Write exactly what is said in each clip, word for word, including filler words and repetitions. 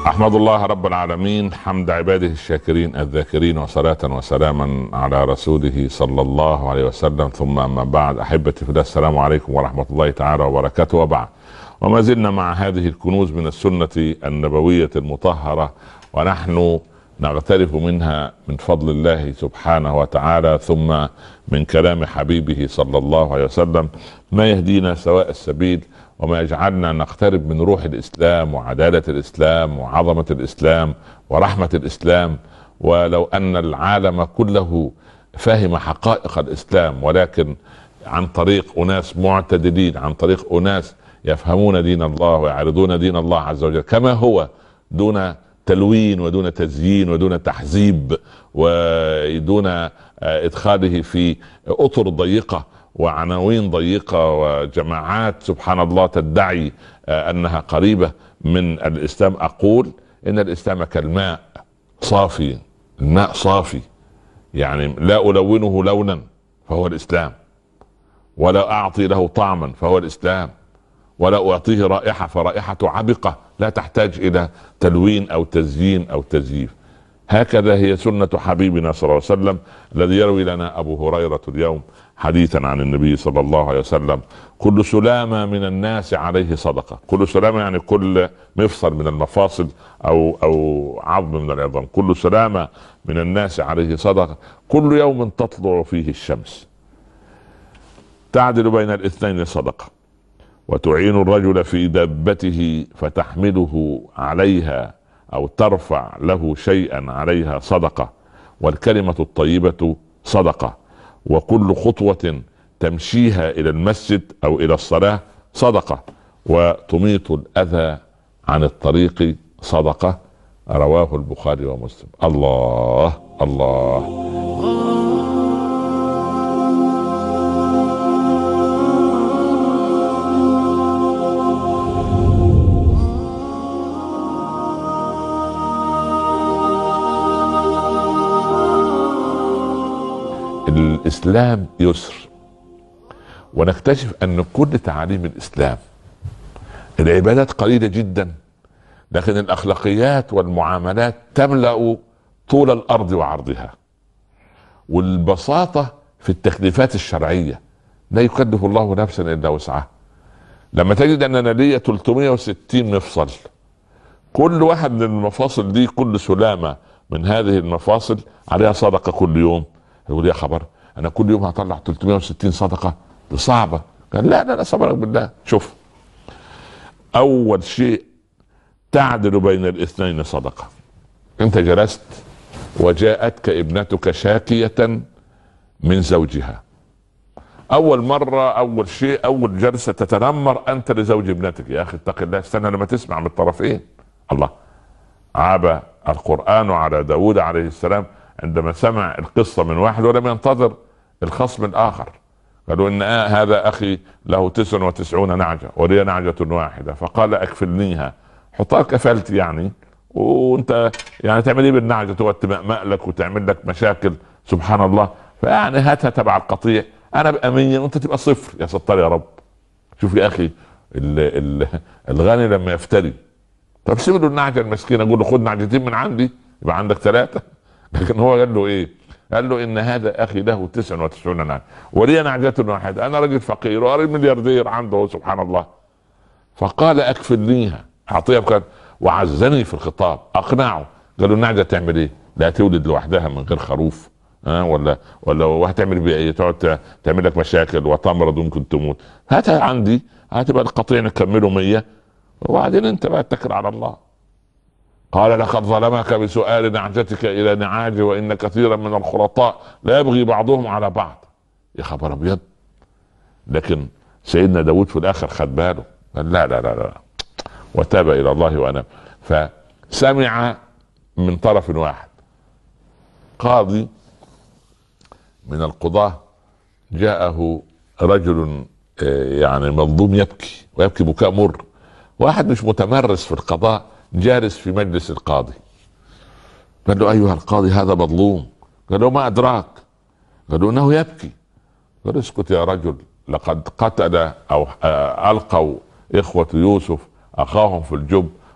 أحمد الله رب العالمين حمد عباده الشاكرين الذاكرين، وصلاة وسلاما على رسوله صلى الله عليه وسلم. ثم أما بعد، أحبتي في الله، السلام عليكم ورحمة الله تعالى وبركاته. وبعد، وما زلنا مع هذه الكنوز من السنة النبوية المطهرة، ونحن نغترف منها من فضل الله سبحانه وتعالى، ثم من كلام حبيبه صلى الله عليه وسلم، ما يهدينا سواء السبيل، وما يجعلنا نقترب من روح الإسلام وعدالة الإسلام وعظمة الإسلام ورحمة الإسلام. ولو أن العالم كله فهم حقائق الإسلام، ولكن عن طريق أناس معتدلين، عن طريق أناس يفهمون دين الله ويعرضون دين الله عز وجل كما هو، دون تلوين ودون تزيين ودون تحزيب ودون إدخاله في أطر ضيقة وعناوين ضيقة وجماعات سبحان الله تدعي أنها قريبة من الإسلام، أقول إن الإسلام كالماء صافي. الماء صافي، يعني لا ألونه لونا فهو الإسلام، ولا أعطي له طعما فهو الإسلام، ولا أعطيه رائحة فرائحته عبقة لا تحتاج إلى تلوين أو تزيين أو تزييف. هكذا هي سنة حبيبنا صلى الله عليه وسلم، الذي يروي لنا أبو هريرة اليوم حديثا عن النبي صلى الله عليه وسلم: كل سلامة من الناس عليه صدقة. كل سلامة يعني كل مفصل من المفاصل أو أو عظم من العظام، كل سلامة من الناس عليه صدقة، كل يوم تطلع فيه الشمس تعدل بين الاثنين صدقة، وتعين الرجل في دابته فتحمله عليها أو ترفع له شيئا عليها صدقة، والكلمة الطيبة صدقة، وكل خطوة تمشيها إلى المسجد أو إلى الصلاة صدقة، وتميط الأذى عن الطريق صدقة. رواه البخاري ومسلم. الله الله. الإسلام يسر، ونكتشف أن كل تعاليم الإسلام، العبادات قليلة جدا، لكن الأخلاقيات والمعاملات تملأ طول الأرض وعرضها. والبساطة في التكليفات الشرعية، لا يكلف الله نفسا إلا وسعها. لما تجد أننا ليا ثلاثمائة وستين مفصل، كل واحد من المفاصل دي، كل سلامة من هذه المفاصل عليها صدقة كل يوم، يقول يا خبر انا كل يوم هطلع ثلاثمائة وستين صدقة؟ دي صعبة. قال لا لا لا، صبرك بالله. شوف، اول شيء تعدل بين الاثنين صدقة. انت جلست وجاءتك ابنتك شاكية من زوجها، اول مرة، اول شيء، اول جلسة تتنمر انت لزوج ابنتك. يا اخي اتق الله، استنى لما تسمع من الطرفين. الله. عاب القرآن على داود عليه السلام عندما سمع القصة من واحد ولم ينتظر الخصم الآخر. قالوا إن آه هذا أخي له تسع وتسعون نعجة ولي نعجة واحدة، فقال أكفلنيها. حطها كفلت يعني، وانت يعني تعمل ايه بالنعجة؟ تقعد تمأمأ لك وتعمل لك مشاكل سبحان الله. فيعني هاتها تبع القطيع، انا ابقى مية وانت تبقى صفر. يا ستار يا رب. شوف يا اخي، ال ال الغني لما يفتري، طب سيب له النعجة المسكينة، اقول له خد نعجتين من عندي يبقى عندك ثلاثة. لكن هو قال له ايه؟ قال له ان هذا اخي له تسع وتسعون نعجة ولي نعجة واحدة، انا راجل فقير وراجل ملياردير عنده سبحان الله. فقال اكفلنيها، اعطيها بكذا، وعزني في الخطاب، اقنعه. قالوا النعجة تعمل ايه؟ لا تولد لوحدها من غير خروف، ها أه؟ ولا ولا وهتعمل بيها ايه؟ تقعد تعمل لك مشاكل وتمرض وممكن تموت. هاتها عندي، هتبقى القطيع نكمله مية، وبعدين انت بقى اتكل على الله. قال لقد ظلمك بسؤال نعجتك الى نعاج وان كثيرا من الخلطاء لا يبغي بعضهم على بعض. يا خبر ابيض. لكن سيدنا داود في الاخر خد باله، قال لا لا لا لا، وتاب الى الله واناب. فسمع من طرف واحد. قاضي من القضاة جاءه رجل يعني مظلوم يبكي، ويبكي بكاء مر. واحد مش متمرس في القضاء جالس في مجلس القاضي، قال له ايها القاضي هذا مظلوم. قال له ما ادراك؟ قال له انه يبكي. قال اسكت يا رجل، لقد قتل او القوا اخوة يوسف اخاهم في الجب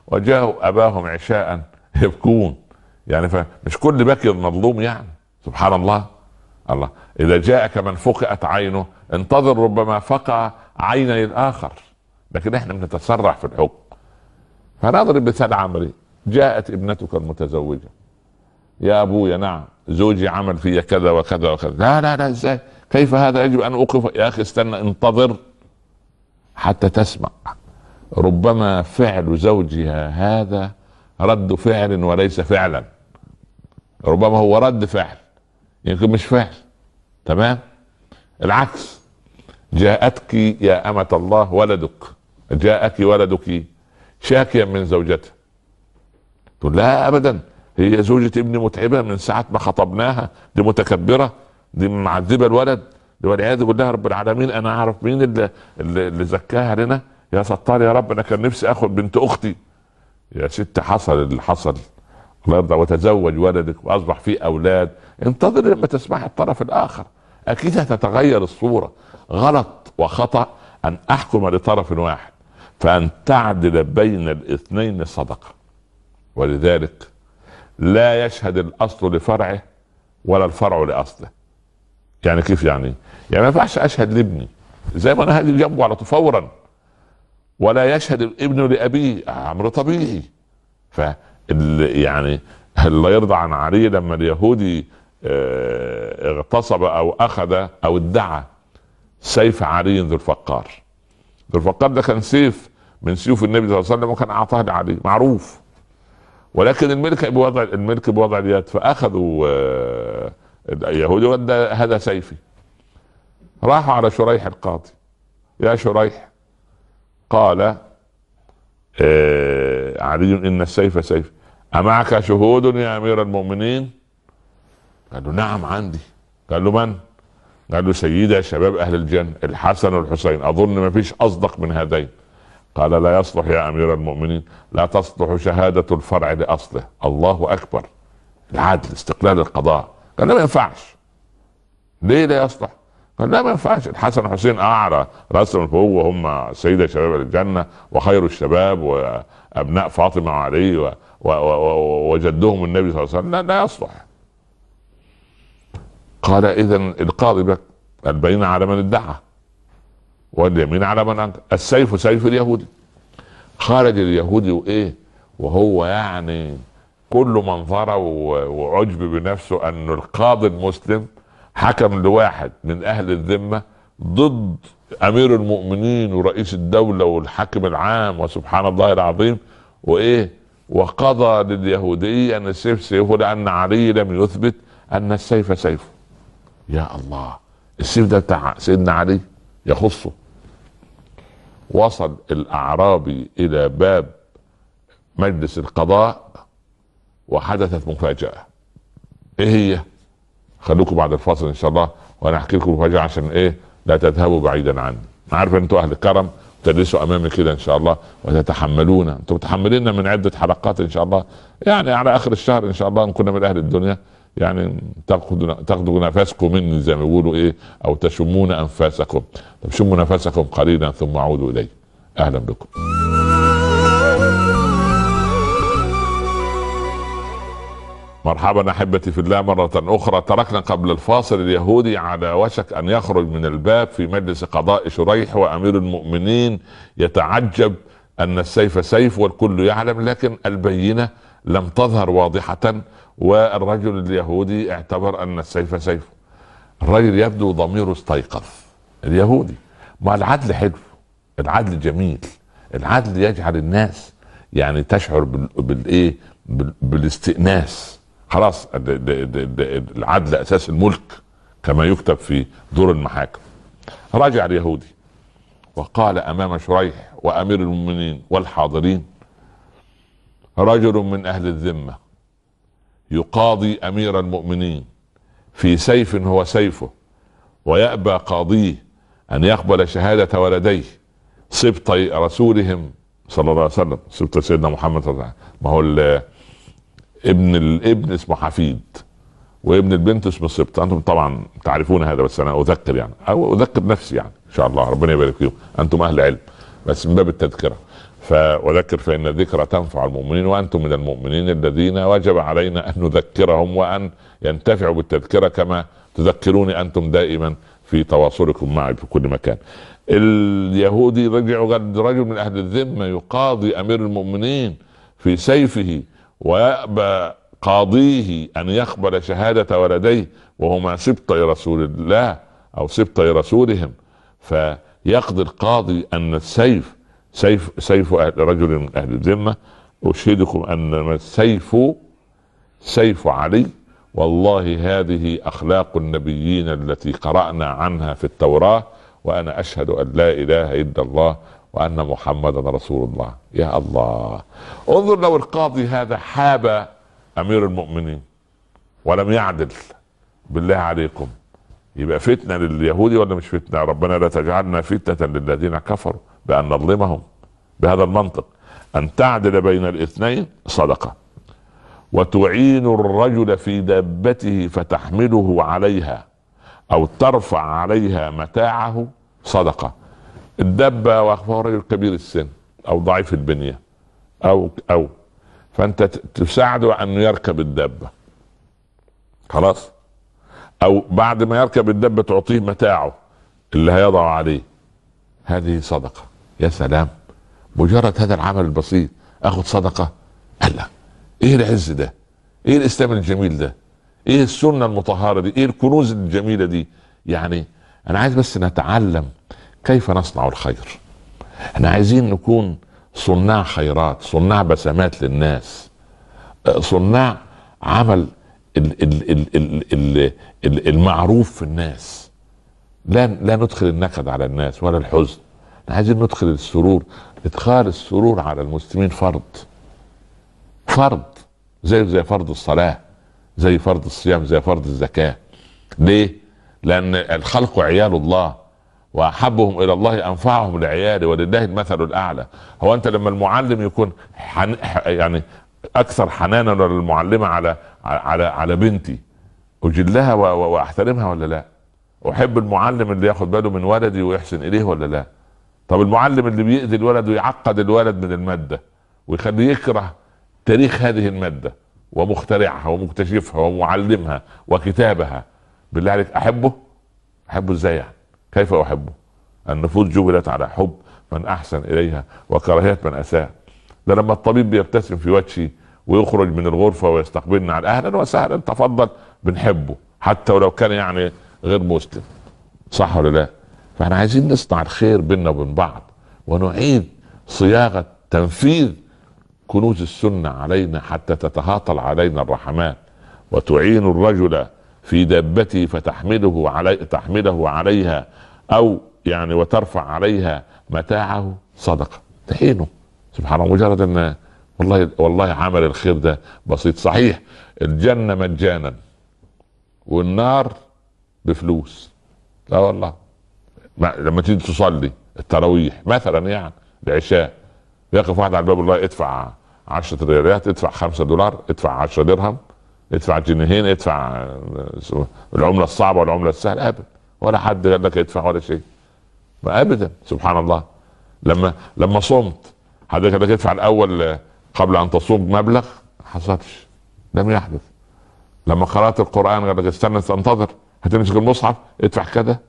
وجاءوا اباهم عشاء يبكون. يعني فمش كل بكي مظلوم يعني، سبحان الله. الله اذا جاءك من فقئت عينه انتظر ربما فقع عيني الاخر، لكن احنا بنتسرع في الحكم. فنضرب مثال عملي، جاءت ابنتك المتزوجه، يا ابويا نعم زوجي عمل في كذا وكذا وكذا، لا لا لا ازاي، كيف هذا، يجب ان اوقف. يا اخي استنى، انتظر حتى تسمع. ربما فعل زوجها هذا رد فعل وليس فعلا، ربما هو رد فعل يمكن مش فعل. تمام. العكس، جاءتك يا أمة الله ولدك، جاءك ولدك شاكيا من زوجته، تقول لا ابدا، هي زوجة ابني متعبة من ساعة ما خطبناها، دي متكبرة، دي معذبة الولد، دي والعياذ بالله رب العالمين. انا اعرف مين اللي, اللي, اللي زكاها لنا، يا ستار يا رب، انا كان نفسي اخد بنت اختي. يا ست حصل اللي حصل، الله يرضى، وتزوج ولدك واصبح فيه اولاد. انتظر لما تسمع الطرف الاخر، اكيد هتتغير الصورة. غلط وخطأ ان احكم لطرف واحد، فان تعدل بين الاثنين صدقة. ولذلك لا يشهد الاصل لفرعه ولا الفرع لاصله. يعني كيف يعني؟ يعني ما ينفعش اشهد لابني زي ما انا هاجي جنبه على طول فورا، ولا يشهد الابن لابيه، امر طبيعي. ف يعني الله يرضى عن علي لما اليهودي اغتصب او اخذ او ادعى سيف علي ذو الفقار. ذو الفقار ده كان سيف من سيوف النبي صلى الله عليه وسلم، وكان اعطاه لعلي، معروف. ولكن الملك بوضع الملك بوضع اليد، فاخذوا اليهود، هذا سيفي. راحوا على شريح القاضي، يا شريح، قال آه علي ان السيف سيف، امعك شهود يا امير المؤمنين؟ قال له نعم عندي. قال له من؟ قال له سيدة شباب اهل الجنة الحسن والحسين، اظن ما فيش اصدق من هذين. قال لا يصلح يا امير المؤمنين، لا تصلح شهادة الفرع لاصله. الله اكبر، العدل، استقلال القضاء. قال لا ما ينفعش. ليه لا يصلح؟ قال لا ما ينفعش، الحسن والحسين اعلى راسا من فوق، وهم سيدة شباب الجنة وخير الشباب وابناء فاطمة وعلي و... و... و... وجدهم النبي صلى الله عليه وسلم، لا, لا يصلح. قال اذا القاضي بك، البينة على من ادعى واليمين على من انكر، السيف سيف اليهودي. خرج اليهودي وايه وهو يعني كل منظره وعجب بنفسه ان القاضي المسلم حكم لواحد من اهل الذمة ضد امير المؤمنين ورئيس الدولة والحاكم العام، وسبحان الله العظيم، وايه وقضى لليهودي ان السيف سيفه لان علي لم يثبت ان السيف سيفه. يا الله، السيف ده بتاع سيدنا علي يخصه. وصل الاعرابي الى باب مجلس القضاء وحدثت مفاجأة. ايه هي؟ خلوكم بعد الفاصل ان شاء الله وانا احكي لكم مفاجأة عشان ايه لا تذهبوا بعيدا عني. عارف انتوا اهل كرم تجلسوا امامي كده ان شاء الله وتتحملون، انتم متحملين من عدة حلقات ان شاء الله، يعني على اخر الشهر ان شاء الله ان كنا من اهل الدنيا يعني تاخذوا تاخذوا نفسكم مني زي ما بيقولوا ايه، او تشمون انفاسكم. طب شموا نفسكم قليلا ثم عودوا الي. اهلا بكم. مرحبا احبتي في الله مرة اخرى. تركنا قبل الفاصل اليهودي على وشك ان يخرج من الباب في مجلس قضاء شريح، وامير المؤمنين يتعجب ان السيف سيف والكل يعلم، لكن البينة لم تظهر واضحة، والرجل اليهودي اعتبر ان السيف سيفه. الرجل يبدو ضميره استيقظ، اليهودي. ما العدل حلو، العدل جميل، العدل يجعل الناس يعني تشعر بالايه بالاستئناس. خلاص العدل اساس الملك كما يكتب في دور المحاكم. رجع اليهودي وقال امام شريح وامير المؤمنين والحاضرين: رجل من اهل الذمة يقاضي امير المؤمنين في سيف هو سيفه، ويأبى قاضيه ان يقبل شهادة ولديه سبطي رسولهم صلى الله عليه وسلم، سبط سيدنا محمد صلى الله عليه وسلم. ما هو ابن الابن اسمه حفيد وابن البنت اسمه سبط، انتم طبعا تعرفون هذا، بس انا اذكر يعني او اذكر نفسي يعني ان شاء الله، ربنا يبارك فيكم، انتم اهل علم، بس من باب التذكرة. ف وذكر فإن الذكرى تنفع المؤمنين وأنتم من المؤمنين الذين وجب علينا أن نذكرهم وأن ينتفعوا بالتذكرة كما تذكروني أنتم دائما في تواصلكم معي في كل مكان. اليهودي رجعوا رجل من أهل الذمة يقاضي أمير المؤمنين في سيفه، ويأبى قاضيه أن يقبل شهادة ولديه وهما سبطي رسول الله أو سبطي رسولهم، فيقضي القاضي أن السيف سيف سيف رجل من أهل الذمة. أشهدكم أن السيف سيف علي، والله هذه أخلاق النبيين التي قرأنا عنها في التوراة، وأنا أشهد أن لا إله إلا الله وأن محمدا رسول الله. يا الله، انظر لو القاضي هذا حاب أمير المؤمنين ولم يعدل، بالله عليكم يبقى فتنة لليهودي ولا مش فتنة؟ ربنا لا تجعلنا فتنة للذين كفروا بأن نظلمهم. بهذا المنطق أن تعدل بين الاثنين صدقة، وتعين الرجل في دابته فتحمله عليها أو ترفع عليها متاعه صدقة. الدابة وهو رجل كبير السن أو ضعيف البنية أو أو فأنت تساعده أنه يركب الدابة، خلاص، أو بعد ما يركب الدابة تعطيه متاعه اللي هيضع عليه، هذه صدقة. يا سلام، مجرد هذا العمل البسيط أخذ صدقة. ألا إيه العز ده؟ إيه الإسلام الجميل ده؟ إيه السنة المطهرة دي؟ إيه الكنوز الجميلة دي؟ يعني أنا عايز بس نتعلم كيف نصنع الخير. احنا عايزين نكون صناع خيرات، صناع بسمات للناس، صناع عمل ال ال ال ال ال ال المعروف في الناس. لا لا ندخل النكد على الناس ولا الحزن، احنا عايزين ندخل السرور. ادخال السرور على المسلمين فرض، فرض زي زي فرض الصلاة، زي فرض الصيام، زي فرض الزكاة. ليه؟ لأن الخلق عيال الله، واحبهم الى الله انفعهم لعياله، ولله المثل الاعلى. هو انت لما المعلم يكون حن... يعني اكثر حنانا للمعلمه على على على بنتي، اجلها و... واحترمها ولا لا؟ احب المعلم اللي ياخد باله من ولدي ويحسن اليه ولا لا؟ طب المعلم اللي بيأذي الولد ويعقد الولد من الماده ويخليه يكره تاريخ هذه الماده ومخترعها ومكتشفها ومعلمها وكتابها، بالله عليك احبه؟ احبه ازاي يعني؟ كيف احبه؟ النفوس جبلت على حب من احسن اليها وكراهيه من اساء. ده لما الطبيب بيبتسم في وجهي ويخرج من الغرفه ويستقبلنا على اهلا وسهلا تفضل، بنحبه حتى ولو كان يعني غير مسلم، صح ولا لا؟ فاحنا عايزين نصنع الخير بيننا وبين بعض، ونعيد صياغه تنفيذ كنوز السنه علينا حتى تتهاطل علينا الرحمات. وتعين الرجل في دابته فتحمله علي تحمله عليها او يعني وترفع عليها متاعه صدقه، تعينه. سبحان الله، مجرد ان والله والله عمل الخير ده بسيط. صحيح الجنه مجانا والنار بفلوس، لا والله. لما تيجي تصلي التراويح مثلا يعني العشاء، يقف واحد على الباب الله ادفع عشرة ريالات، ادفع خمسة دولار، ادفع عشرة درهم، ادفع جنيهين، ادفع العملة الصعبة والعملة السهلة، ابدا ولا حد قال لك ادفع ولا شيء ابدا. سبحان الله. لما لما صمت حد قال لك ادفع الاول قبل ان تصوم مبلغ، ما حصلش، لم يحدث. لما قرأت القرآن قال لك استنى تنتظر هتمسك المصحف ادفع كذا.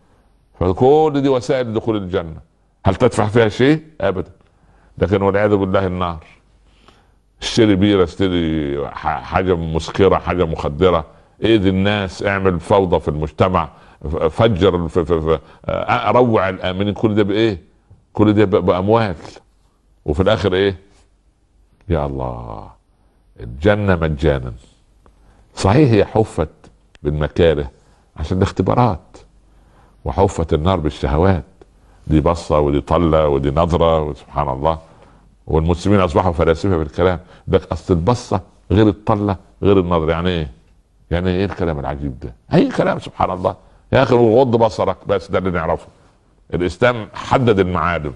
فكل دي وسائل لدخول الجنة، هل تدفع فيها شيء؟ ابدا. لكن والعياذ بالله النار، اشتري بيرة، اشتري حاجة مسكرة، حاجة مخدرة، ايذي الناس، اعمل فوضى في المجتمع، فجر في في في روع الامنين، كل ده بايه؟ كل ده باموال، وفي الاخر ايه؟ يا الله، الجنة مجانا. صحيح هي حفت بالمكاره عشان الاختبارات، وحفت النار بالشهوات، دي بصة ودي طلة ودي نظرة، وسبحان الله. والمسلمين اصبحوا فلاسفه في الكلام ده، اصل البصه غير الطله غير النظر. يعني ايه؟ يعني ايه الكلام العجيب ده؟ اي كلام، سبحان الله. يا اخي غض بصرك بس، ده اللي نعرفه. الاسلام حدد المعادن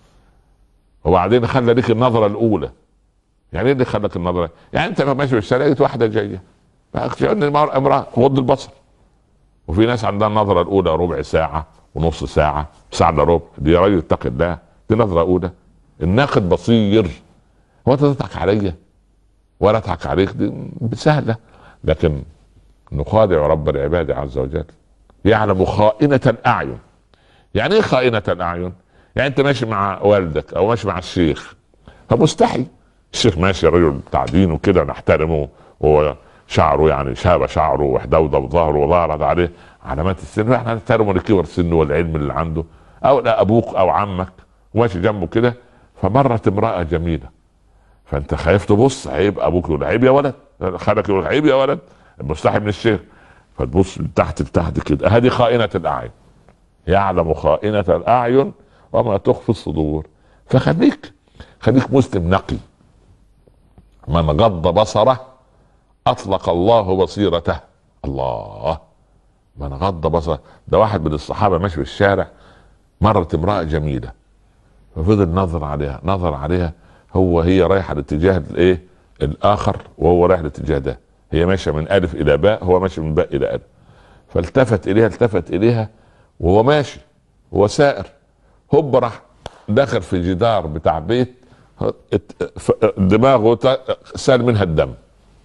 وبعدين خلى لك النظره الاولى. يعني ايه اللي خلك النظره؟ يعني انت ماشي في الشارع لقيت واحده جايه، امراه، غض البصر. وفي ناس عندها النظره الاولى ربع ساعه ونص ساعه، ساعه الا ربع، دي يا راجل اتق الله، دي نظره اولى. الناقد بصير. هو انت تضحك عليا ولا اضحك عليك؟ دي سهله. لكن نخادع رب العباد عز وجل، يعلم خائنة الأعين. يعني ايه خائنة الأعين؟ يعني انت ماشي مع والدك او ماشي مع الشيخ، فمستحي الشيخ ماشي رجل بتاع دين وكده نحترمه، هو شعره يعني شاب شعره وحدوده ظهره وظهرت عليه علامات السن، احنا نحترمه لكبر سنه والعلم اللي عنده. او لا ابوك او عمك وماشي جنبه كده، فمرت امرأة جميلة، فانت خايف تبص، عيب ابوك يقول عيب يا ولد، خالك يقول عيب يا ولد، مستحي من الشيخ، فتبص من تحت لتحت كده. هذه خائنة الأعين، يعلم خائنة الأعين وما تخفي الصدور. فخليك خليك مسلم نقي. من غض بصره أطلق الله بصيرته. الله، من غض بصره. ده واحد من الصحابة ماشي في الشارع، مرت امرأة جميلة، ففضل نظر عليها نظر عليها، هو هي رايحة الاتجاه الايه الآخر وهو رايح الاتجاه ده، هي ماشية من ألف إلى باء، هو ماشي من باء إلى ألف. فالتفت إليها التفت إليها وهو ماشي، هو سائر، هوب راح دخل في جدار بتاع بيت، دماغه سال منها الدم.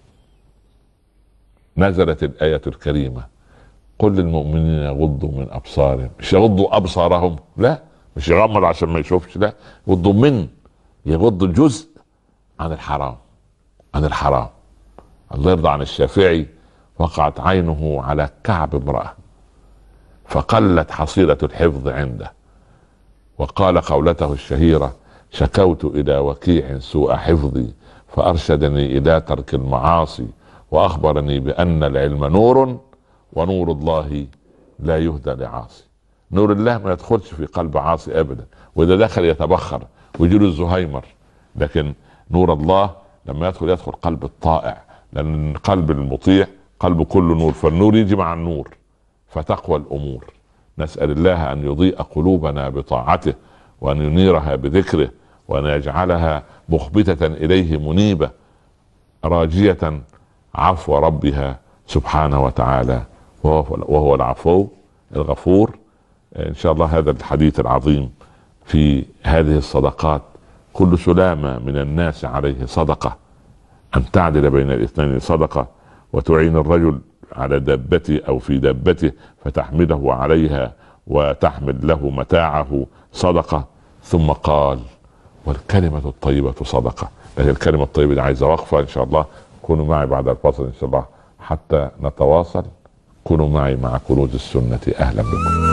نزلت الآية الكريمة: قل للمؤمنين يغضوا من أبصارهم. مش يغضوا أبصارهم، لا، مش يغمض عشان ما يشوفش، لا، يغضوا من يغض جزء عن الحرام عن الحرام. الله يرضى عن الشافعي، وقعت عينه على كعب امرأة فقلت حصيلة الحفظ عنده، وقال قولته الشهيرة: شكوت إلى وكيع سوء حفظي فأرشدني إلى ترك المعاصي، وأخبرني بأن العلم نور ونور الله لا يهدى لعاصي. نور الله ما يدخلش في قلب عاصي أبدا، وإذا دخل يتبخر ويجيله الزهايمر. لكن نور الله لما يدخل يدخل قلب الطائع، لأن قلب المطيع قلب كله نور، فالنور يجي مع النور فتقوى الأمور. نسأل الله أن يضيء قلوبنا بطاعته، وأن ينيرها بذكره، وأن يجعلها مخبتة إليه منيبة راجية عفو ربها سبحانه وتعالى، وهو العفو الغفور. إن شاء الله هذا الحديث العظيم في هذه الصدقات: كل سلامة من الناس عليه صدقة، أن تعدل بين الاثنين صدقة، وتعين الرجل على دابته أو في دابته فتحمله عليها وتحمل له متاعه صدقة. ثم قال: والكلمة الطيبة صدقة. لكن الكلمة الطيبة دي عايزة وقفة إن شاء الله. كونوا معي بعد الفاصل إن شاء الله حتى نتواصل. كونوا معي مع كنوز السنة. أهلا بكم.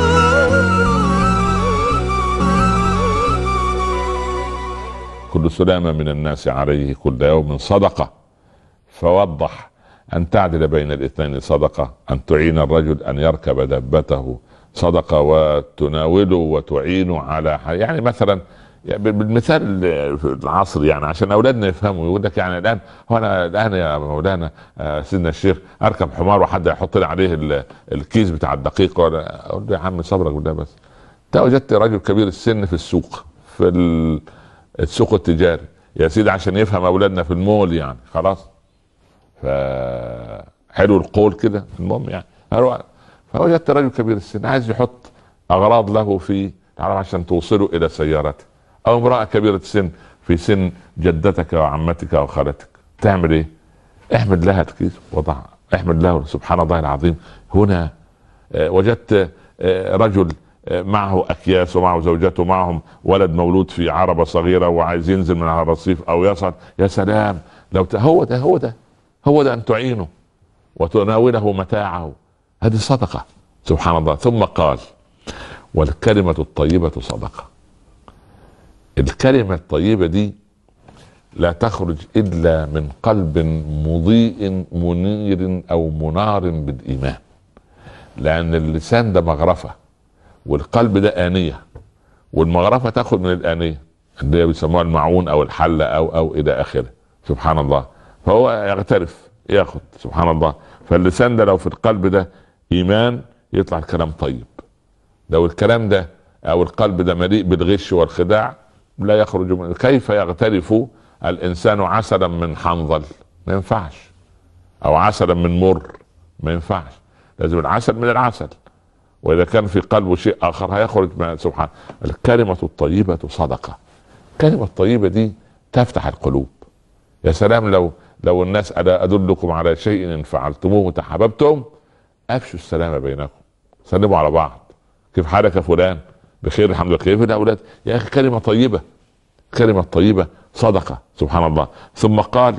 كل سلامة من الناس عليه كل يوم صدقة، فوضح: أن تعدل بين الاثنين صدقة، أن تعين الرجل أن يركب دابته صدقة، وتناوله وتعينه على، يعني مثلا بالمثال في العصر يعني عشان أولادنا يفهموا، يقول لك يعني الآن هو أنا الآن يا مولانا سيدنا الشيخ أركب حمار وحد يحط لي عليه الكيس بتاع الدقيق؟ ولا أقول له يا عم صبرك بالله بس. أنت وجدت رجل كبير السن في السوق، في السوق التجاري يا سيدي، عشان يفهم أولادنا في المول يعني خلاص، فحلو القول كده. المهم يعني فوجدت رجل كبير السن عايز يحط اغراض له في عشان توصله الى سيارته، او امرأة كبيرة السن في سن جدتك وعمتك وخالتك، تعمل ايه؟ احمد لها الكيس وضع، احمد له. سبحان الله العظيم. هنا وجدت رجل معه اكياس ومعه زوجته ومعهم ولد مولود في عربة صغيرة وعايز ينزل من على الرصيف او يصعد، يا سلام لو ت... هو ده هو ده هو ده أن تعينه وتناوله متاعه، هذه صدقة. سبحان الله. ثم قال: والكلمة الطيبة صدقة. الكلمة الطيبة دي لا تخرج إلا من قلب مضيء منير أو منار بالإيمان، لأن اللسان ده مغرفة والقلب ده آنية، والمغرفة تأخذ من الآنية اللي بيسموها المعون أو الحلة أو أو إلى آخره. سبحان الله. فهو يغترف ياخد. سبحان الله. فاللسان ده لو في القلب ده ايمان يطلع الكلام طيب، لو الكلام ده او القلب ده مليء بالغش والخداع لا يخرج منه. كيف يغترف الانسان عسلا من حنظل؟ ما ينفعش. او عسلا من مر؟ ما ينفعش. لازم العسل من العسل، واذا كان في قلبه شيء اخر هيخرج. ما سبحان. الكلمة الطيبة صدقة. الكلمة الطيبة دي تفتح القلوب. يا سلام لو لو الناس ألا أدلكم على شيء إن فعلتموه تحاببتم، أفشوا السلام بينكم، سلموا على بعض، كيف حالك يا فلان؟ بخير الحمد لله. كيف الأولاد؟ يا أخي كلمة طيبة، كلمة طيبة صدقة. سبحان الله. ثم قال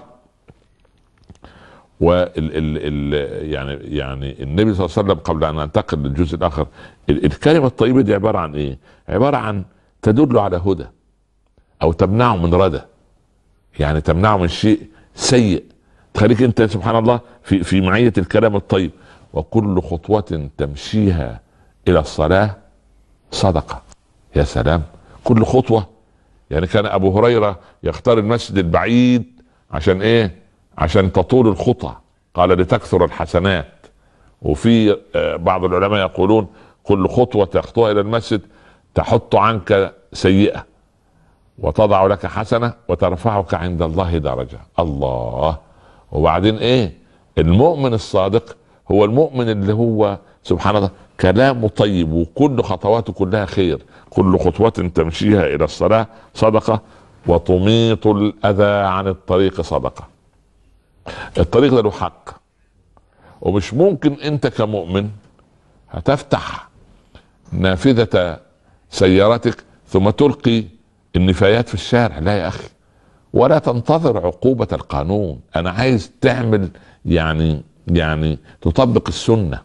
وال ال ال يعني يعني النبي صلى الله عليه وسلم قبل ان ننتقل للجزء الاخر، الكلمه الطيبه دي عباره عن ايه؟ عباره عن تدل على هدى او تمنعه من ردى، يعني تمنعه من شيء سيء، تخليك انت سبحان الله في في معيه الكلام الطيب. وكل خطوه تمشيها الى الصلاه صدقه. يا سلام، كل خطوه. يعني كان ابو هريره يختار المسجد البعيد عشان ايه؟ عشان تطول الخطى، قال لتكثر الحسنات. وفي بعض العلماء يقولون كل خطوة تخطوها الى المسجد تحط عنك سيئة وتضع لك حسنة وترفعك عند الله درجة. الله. وبعدين ايه؟ المؤمن الصادق هو المؤمن اللي هو سبحان الله كلامه طيب وكل خطواته كلها خير. كل خطوة تمشيها الى الصلاة صدقة، وتميط الاذى عن الطريق صدقة. الطريق ده له حق، ومش ممكن انت كمؤمن هتفتح نافذة سيارتك ثم تلقي النفايات في الشارع. لا يا اخي، ولا تنتظر عقوبة القانون. انا عايز تعمل يعني يعني تطبق السنة.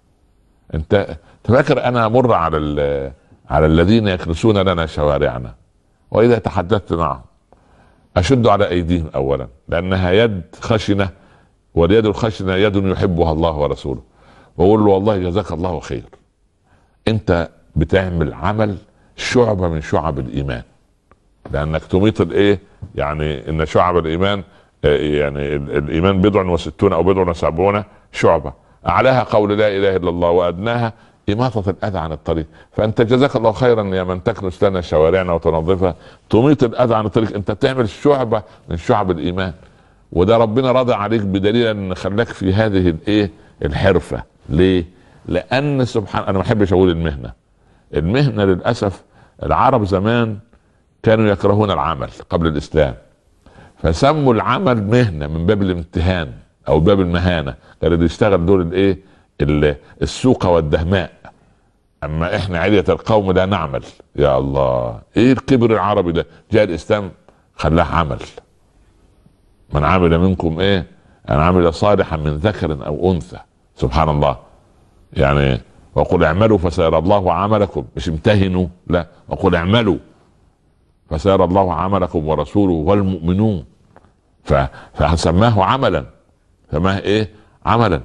انت تفكر انا امر على على الذين يكنسون لنا شوارعنا، واذا تحدثت معهم اشد على ايديهم اولا لانها يد خشنة، واليد الخشنة يد يحبها الله ورسوله، واقول له والله جزاك الله خير، انت بتعمل عمل شعبة من شعب الايمان، لانك تميط الايه يعني ان شعب الايمان يعني الايمان بضع وستون او بضع وسبعون شعبة، اعلاها قول لا اله الا الله وادناها إماطة الأذى عن الطريق. فأنت جزاك الله خيرا يا من تكنس لنا شوارعنا وتنظفها، تميط الأذى عن الطريق. أنت بتعمل شعبة من شعب الإيمان، وده ربنا راضي عليك بدليل أن خلاك في هذه الإيه الحرفة. ليه؟ لأن سبحان أنا ما بحبش أقول المهنة. المهنة للأسف العرب زمان كانوا يكرهون العمل قبل الإسلام، فسموا العمل مهنة من باب الامتهان أو باب المهانة. كان اللي يشتغل دول الإيه السوق والدهماء، اما احنا علية القوم لا نعمل. يا الله، ايه الكبر العربي ده؟ جاء الاسلام خلاه عمل. من عمل منكم ايه ان عمل صالحا من ذكر او انثى. سبحان الله. يعني وقل اعملوا فسيرى الله عملكم، مش امتهنوا، لا، وقل اعملوا فسيرى الله عملكم ورسوله والمؤمنون. فسماه عملا، سماه ايه عملا.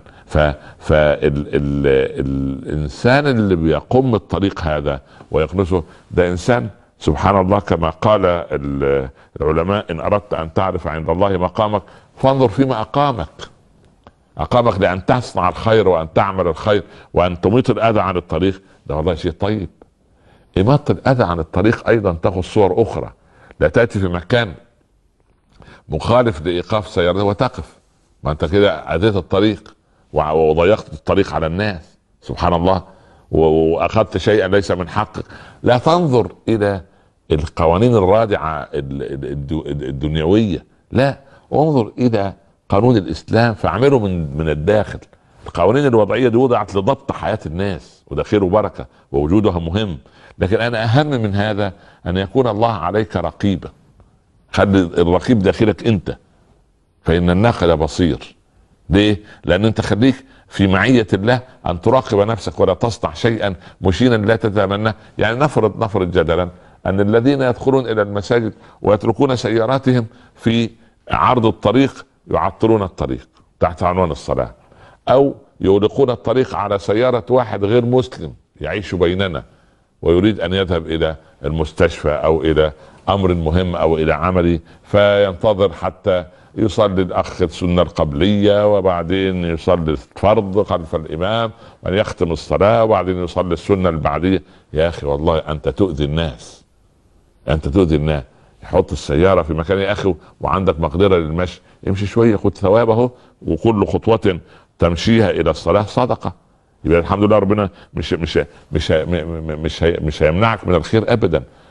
فالإنسان اللي بيقوم الطريق هذا ويقنصه ده إنسان سبحان الله كما قال العلماء إن أردت أن تعرف عند الله مقامك فانظر فيما أقامك. أقامك لأن تصنع الخير وأن تعمل الخير وأن تميط الأذى عن الطريق. ده والله شيء طيب. إماطة الأذى عن الطريق أيضا تأخذ صور أخرى. لا تأتي في مكان مخالف لإيقاف سيارة وتقف، ما أنت كده أذيت الطريق وضيقت الطريق على الناس. سبحان الله. واخذت شيئا ليس من حقك. لا تنظر الى القوانين الرادعة الدنيوية، لا، انظر الى قانون الاسلام فاعمله من من الداخل. القوانين الوضعية دي وضعت لضبط حياة الناس، وده خير وبركة ووجودها مهم، لكن انا اهم من هذا ان يكون الله عليك رقيبا. خلي الرقيب داخلك انت، فان الناقل بصير. ليه؟ لان انت خليك في معية الله ان تراقب نفسك ولا تصنع شيئا مشينا لا تتمناه. يعني نفرض نفرض جدلا ان الذين يدخلون الى المساجد ويتركون سياراتهم في عرض الطريق يعطلون الطريق تحت عنوان الصلاة، او يغلقون الطريق على سيارة واحد غير مسلم يعيش بيننا ويريد ان يذهب الى المستشفى او الى امر مهم او الى عملي، فينتظر حتى يصلي الاخ السنه القبليه وبعدين يصلي الفرض خلف الامام ويختم الصلاه وبعدين يصلي السنه البعديه. يا اخي والله انت تؤذي الناس، انت تؤذي الناس. يحط السياره في مكان يا اخي وعندك مقدره للمشي، امشي شويه خد ثواب اهو، وكل خطوه تمشيها الى الصلاه صدقه. يبقى الحمد لله ربنا مش مش مش مش مش, مش هيمنعك من الخير ابدا.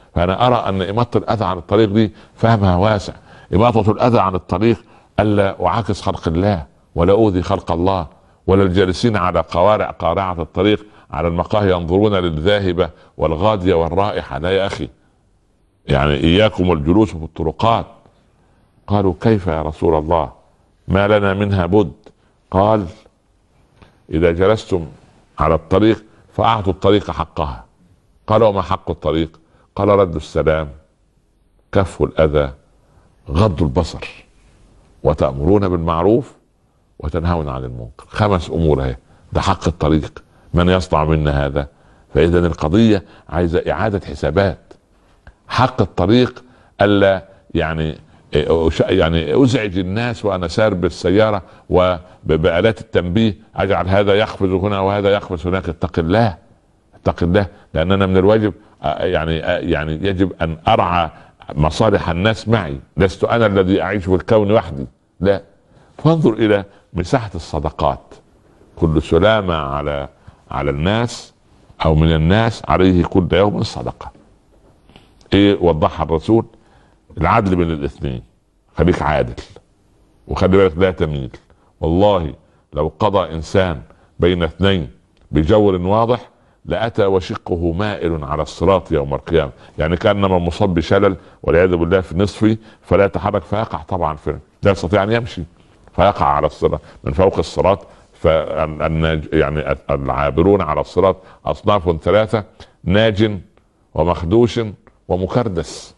فانا ارى ان اماطه الاذى عن الطريق دي فهمها واسع. اماطه الاذى عن الطريق الا اعاكس خلق الله ولا اوذي خلق الله، ولا الجالسين على قوارع قارعه الطريق على المقاهي ينظرون للذاهبه والغاديه والرائحه. لا يا اخي، يعني اياكم والجلوس في الطرقات. قالوا كيف يا رسول الله؟ ما لنا منها بد. قال اذا جلستم على الطريق فاعطوا الطريق حقها. قال وما حق الطريق؟ قال رد السلام، كف الاذى، غض البصر، وتأمرون بالمعروف وتنهون عن المنكر. خمس امور اهي، ده حق الطريق. من يصنع منا هذا؟ فاذا القضيه عايزه اعاده حسابات. حق الطريق الا يعني يعني ازعج الناس وانا سار بالسياره وبآلات التنبيه، اجعل هذا يقفز هنا وهذا يقفز هناك. اتق الله، اتق الله، لاننا من الواجب يعني يعني يجب ان ارعى مصالح الناس معي، لست انا الذي اعيش في الكون وحدي، لا. فانظر الى مساحه الصدقات. كل سلامه على على الناس او من الناس عليه كل يوم صدقه. ايه وضحها الرسول؟ العدل بين الاثنين، خليك عادل وخلي بالك لا تميل. والله لو قضى انسان بين اثنين بجور واضح لاتى وشقه مائل على الصراط يوم القيامه، يعني كانما مصاب بشلل والعياذ بالله في نصفه فلا يتحرك فيقع طبعا في لا يستطيع ان يمشي فيقع على الصراط من فوق الصراط. فان يعني العابرون على الصراط اصناف ثلاثه: ناج ومخدوش ومكردس.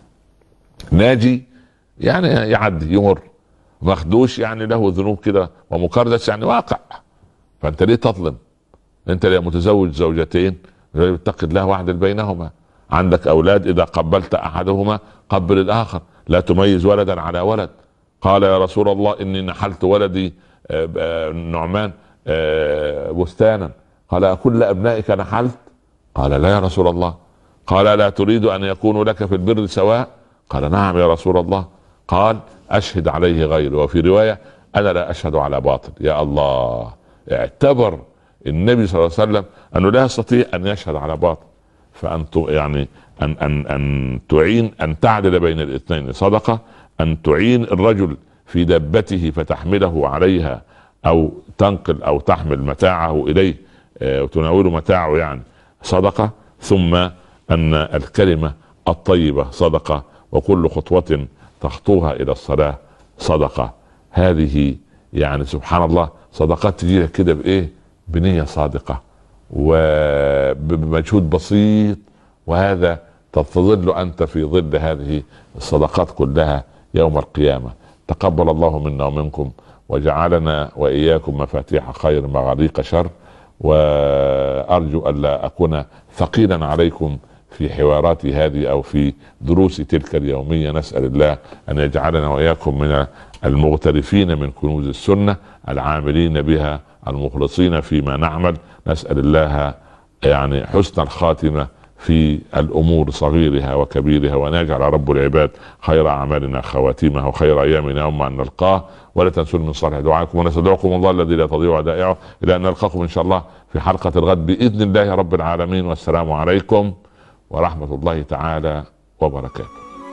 ناجي يعني يعدي يمر، مخدوش يعني له ذنوب كده، ومكردس يعني واقع. فانت ليه تظلم؟ انت ليه متزوج زوجتين؟ اتق الله واعدل بينهما. عندك اولاد، اذا قبلت احدهما قبل الاخر، لا تميز ولدا على ولد. قال يا رسول الله اني نحلت ولدي النعمان بستانا. قال أكل ابنائك نحلت؟ قال لا يا رسول الله. قال لا تريد ان يكونوا لك في البر سواء؟ قال نعم يا رسول الله. قال اشهد عليه غيري، وفي روايه انا لا اشهد على باطل. يا الله، اعتبر النبي صلى الله عليه وسلم انه لا يستطيع ان يشهد على باطل. فان يعني ان ان ان تعين ان تعدل بين الاثنين صدقه. ان تعين الرجل في دابته فتحمله عليها او تنقل او تحمل متاعه اليه وتناوله متاعه يعني صدقه. ثم ان الكلمه الطيبه صدقه، وكل خطوه تخطوها الى الصلاه صدقه. هذه يعني سبحان الله صدقات تجيلك كده بايه؟ بنيه صادقه وبمجهود بسيط، وهذا تظل انت في ظل هذه الصدقات كلها يوم القيامه. تقبل الله منا ومنكم، وجعلنا واياكم مفاتيح خير مغاليق شر. وارجو الا اكون ثقيلا عليكم في حواراتي هذه او في دروسي تلك اليوميه. نسال الله ان يجعلنا واياكم من المغترفين من كنوز السنه، العاملين بها، المخلصين فيما نعمل. نسال الله يعني حسن الخاتمه في الامور صغيرها وكبيرها، وان يجعل رب العباد خير اعمالنا خواتيمها وخير ايامنا يوم ان نلقاه. ولا تنسون من صالح دعائكم، ونستودعكم الله الذي لا تضيع ودائعه الى ان نلقاكم ان شاء الله في حلقه الغد باذن الله رب العالمين. والسلام عليكم ورحمه الله تعالى وبركاته.